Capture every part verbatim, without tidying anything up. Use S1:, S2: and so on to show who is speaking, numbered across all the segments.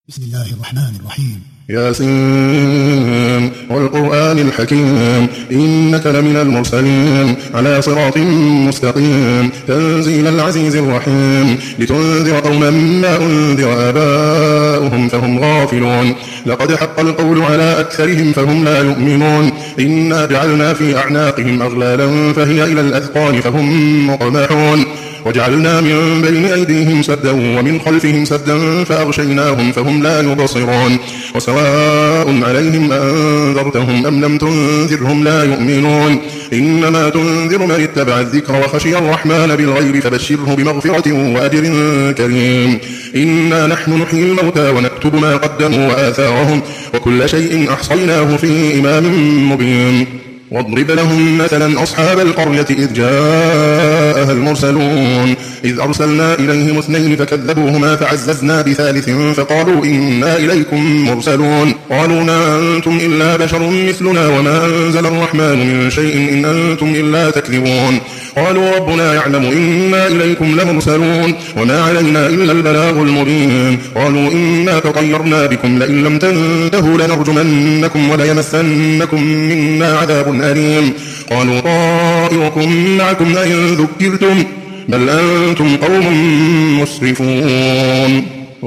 S1: بسم الله الرحمن الرحيم.
S2: ياسين والقرآن الحكيم إنك لمن المرسلين على صراط مستقيم تنزيل العزيز الرحيم لتنذر قوما ما أنذر آباؤهم فهم غافلون لقد حق القول على أكثرهم فهم لا يؤمنون إنا جعلنا في أعناقهم أغلالا فهي إلى الأذقان فهم مقمحون وجعلنا من بين أيديهم سدا ومن خلفهم سدا فأغشيناهم فهم لا يبصرون وسواء عليهم أنذرتهم أم لم تنذرهم لا يؤمنون إنما تنذر من اتبع الذكر وخشي الرحمن بالغيب فبشره بمغفرة وأجر كريم. إنا نحن نحيي الموتى ونكتب ما قدموا وآثارهم وكل شيء أحصيناه في إمام مبين. واضرب لهم مثلا أصحاب القرية إذ جاءها المرسلون إذ أرسلنا إليهم اثنين فكذبوهما فعززنا بثالث فقالوا إنا إليكم مرسلون قالوا ما أنتم إلا بشر مثلنا وما أنزل الرحمن من شيء إن أنتم إلا تكذبون قالوا ربنا يعلم إنا إليكم لمرسلون وما علينا إلا البلاغ المبين قالوا إنا تطيرنا بكم لئن لم تنتهوا لنرجمنكم وليمسنكم منا عذاب أليم قالوا طائركم معكم أئن ذكرتم بل أنتم قوم مسرفون.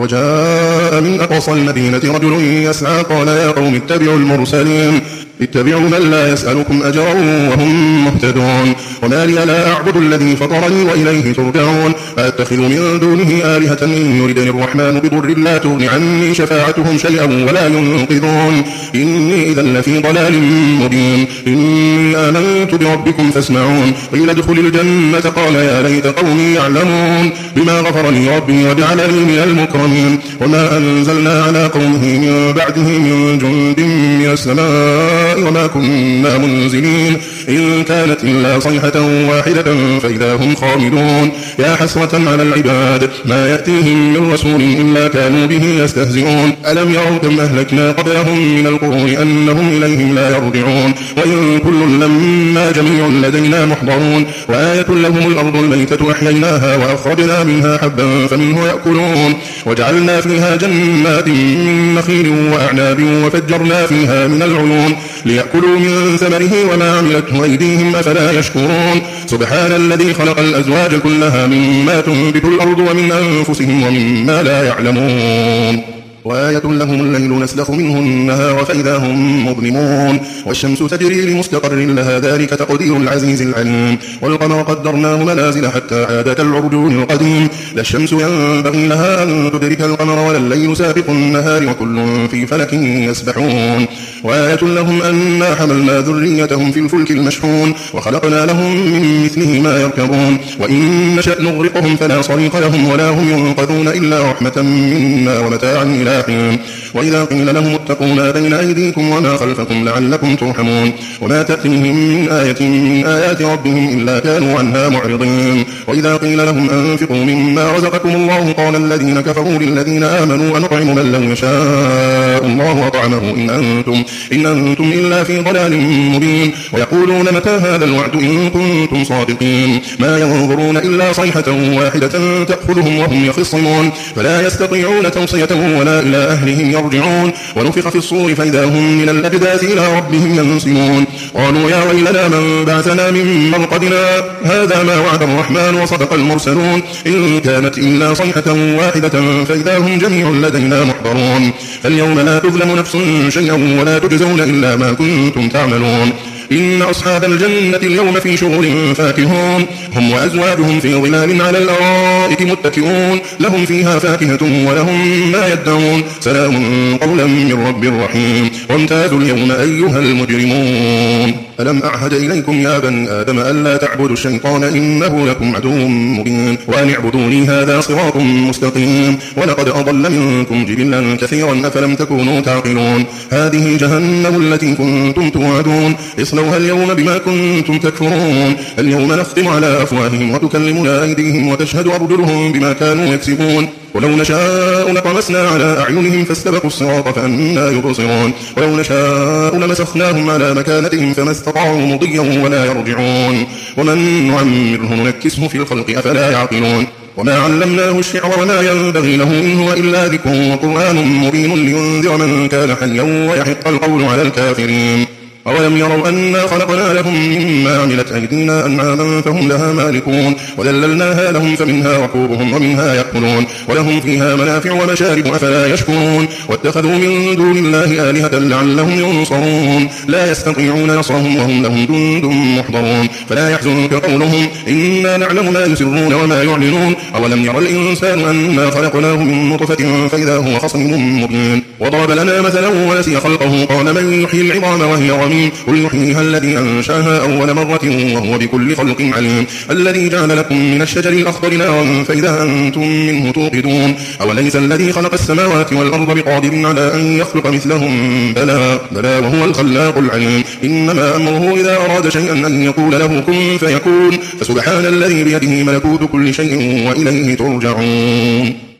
S2: وجاء من أقصى المدينة رجل يسعى قال يا قوم اتبعوا المرسلين اتبعوا من لا يسألكم أجرا وهم مهتدون وما لي لا أعبد الذي فطرني وإليه ترجعون أتخذ من دونه آلهة إن يردني الرحمن بضر لا تغن عني شفاعتهم شيئا ولا ينقذون إني إذا لفي ضلال مبين. إني آمنت بربكم فاسمعون قيل ادخل الجنة قال يا ليت قومي يعلمون بما غفر لي ربي وجعلني من المكرمين. وما أنزلنا على قومه من بعده من جند من السماء وما كنا منزلين إن كانت إلا صيحة واحدة فإذا هم خامدون يا حسرة على العباد ما يأتيهم من رسول إلا كانوا به يستهزئون ألم يروا كم أهلكنا قبلهم من القرون أنهم إليهم لا يرجعون وإن كل لما جميع لدينا محضرون وآية لهم الأرض الميتة أحييناها وأخرجنا منها حبا فمنه يأكلون وجعلنا فيها جنات من نخيل وأعناب وفجرنا فيها من العيون ليأكلوا من ثمره وما عملته أيديهم أفلا يشكرون سبحان الذي خلق الأزواج كلها مما تنبت الأرض ومن أنفسهم ومما لا يعلمون وآية لهم الليل نسلخ منه النهار فإذا هم مظلمون والشمس تجري لمستقر لها ذلك تقدير العزيز العليم والقمر قدرناه منازل حتى عاد كالعرجون القديم لا الشمس ينبغي لها أن تدرك القمر ولا الليل سابق النهار وكل في فلك يسبحون وآية لهم أنا حملنا ذريتهم في الفلك المشحون وخلقنا لهم من مثله ما يركبون وإن نشأ نغرقهم فلا صريخ لهم ولا هم ينقذون إلا رحمة منا ومتاعا إلى حين. وإذا قيل لهم اتقوا ما بين أيديكم وما خلفكم لعلكم ترحمون وما تأتيهم من آية من آيات ربهم إلا كانوا عنها معرضين. وإذا قيل لهم أنفقوا مما رزقكم الله قال الذين كفروا للذين آمنوا أنطعم من لو يشاء الله أطعمه إن أنتم, إن أنتم إلا في ضلال مبين. ويقولون متى هذا الوعد إن كنتم صادقين ما ينظرون إلا صيحة واحدة تأخذهم وهم يخصمون فلا يستطيعون توصية ولا إلى أهلهم يرجعون ونفخ في الصور فإذا هم من الأجداث إلى ربهم ينسلون قالوا يا ويلنا من بعثنا من مرقدنا هذا ما وعد الرحمن وصدق المرسلون إن كانت إلا صيحة واحدة فإذا هم جميع لدينا محضرون فاليوم لا تظلم نفس شيئا ولا تجزون إلا ما كنتم تعملون إن أصحاب الجنة اليوم في شغل فاكهون هم وأزواجهم في ظلال على الأرائك متكئون لهم فيها فاكهة ولهم ما يدعون سلام قولا من رب رحيم وامتازوا اليوم أيها المجرمون ألم أعهد إليكم يا بني آدم ألا تعبدوا الشيطان إنه لكم عدو مبين وأن اعبدوني هذا صراط مستقيم ولقد أضل منكم جبلا كثيرا أفلم تكونوا تعقلون هذه جهنم التي كنتم توعدون اصلوها اليوم بما كنتم تكفرون اليوم نختم على أفواههم وتكلمنا أيديهم وتشهد أرجلهم بما كانوا يكسبون ولو نشاء لطمسنا على أعينهم فاستبقوا الصراط فأنا يبصرون ولو نشاء لمسخناهم على مكانتهم فما استطاعوا مضيا ولا يرجعون ومن نعمره ننكسه في الخلق أفلا يعقلون وما علمناه الشعر وما ينبغي له إن هو إلا ذكر وقرآن مبين لينذر من كان حيا ويحق القول على الكافرين. أولم يروا أنا خلقنا لهم مما عملت أيدينا أنعاما فهم لها مالكون وذللناها لهم فمنها ركوبهم ومنها يأكلون ولهم فيها منافع ومشارب أفلا يشكرون واتخذوا من دون الله آلهة لعلهم ينصرون لا يستطيعون نصرهم وهم لهم جند محضرون فلا يحزنك قولهم إنا نعلم ما يسرون وما يعلنون أولم يرى الإنسان أنا خلقناه من نطفة فإذا هو خصيم مبين وضرب لنا مثلا ونسي خلقه قال من يحيي العظام وهي رميم قل يحييها الذي أنشاها أول مرة وهو بكل خلق عليم الذي جعل لكم من الشجر الأخضر نارا فإذا أنتم منه توقدون أوليس الذي خلق السماوات والأرض بقادر على أن يخلق مثلهم بلى بلى وهو الخلاق العليم إنما أمره إذا أراد شيئا أن يقول له كن فيكون فسبحان الذي بيده ملكوت كل شيء وإليه ترجعون.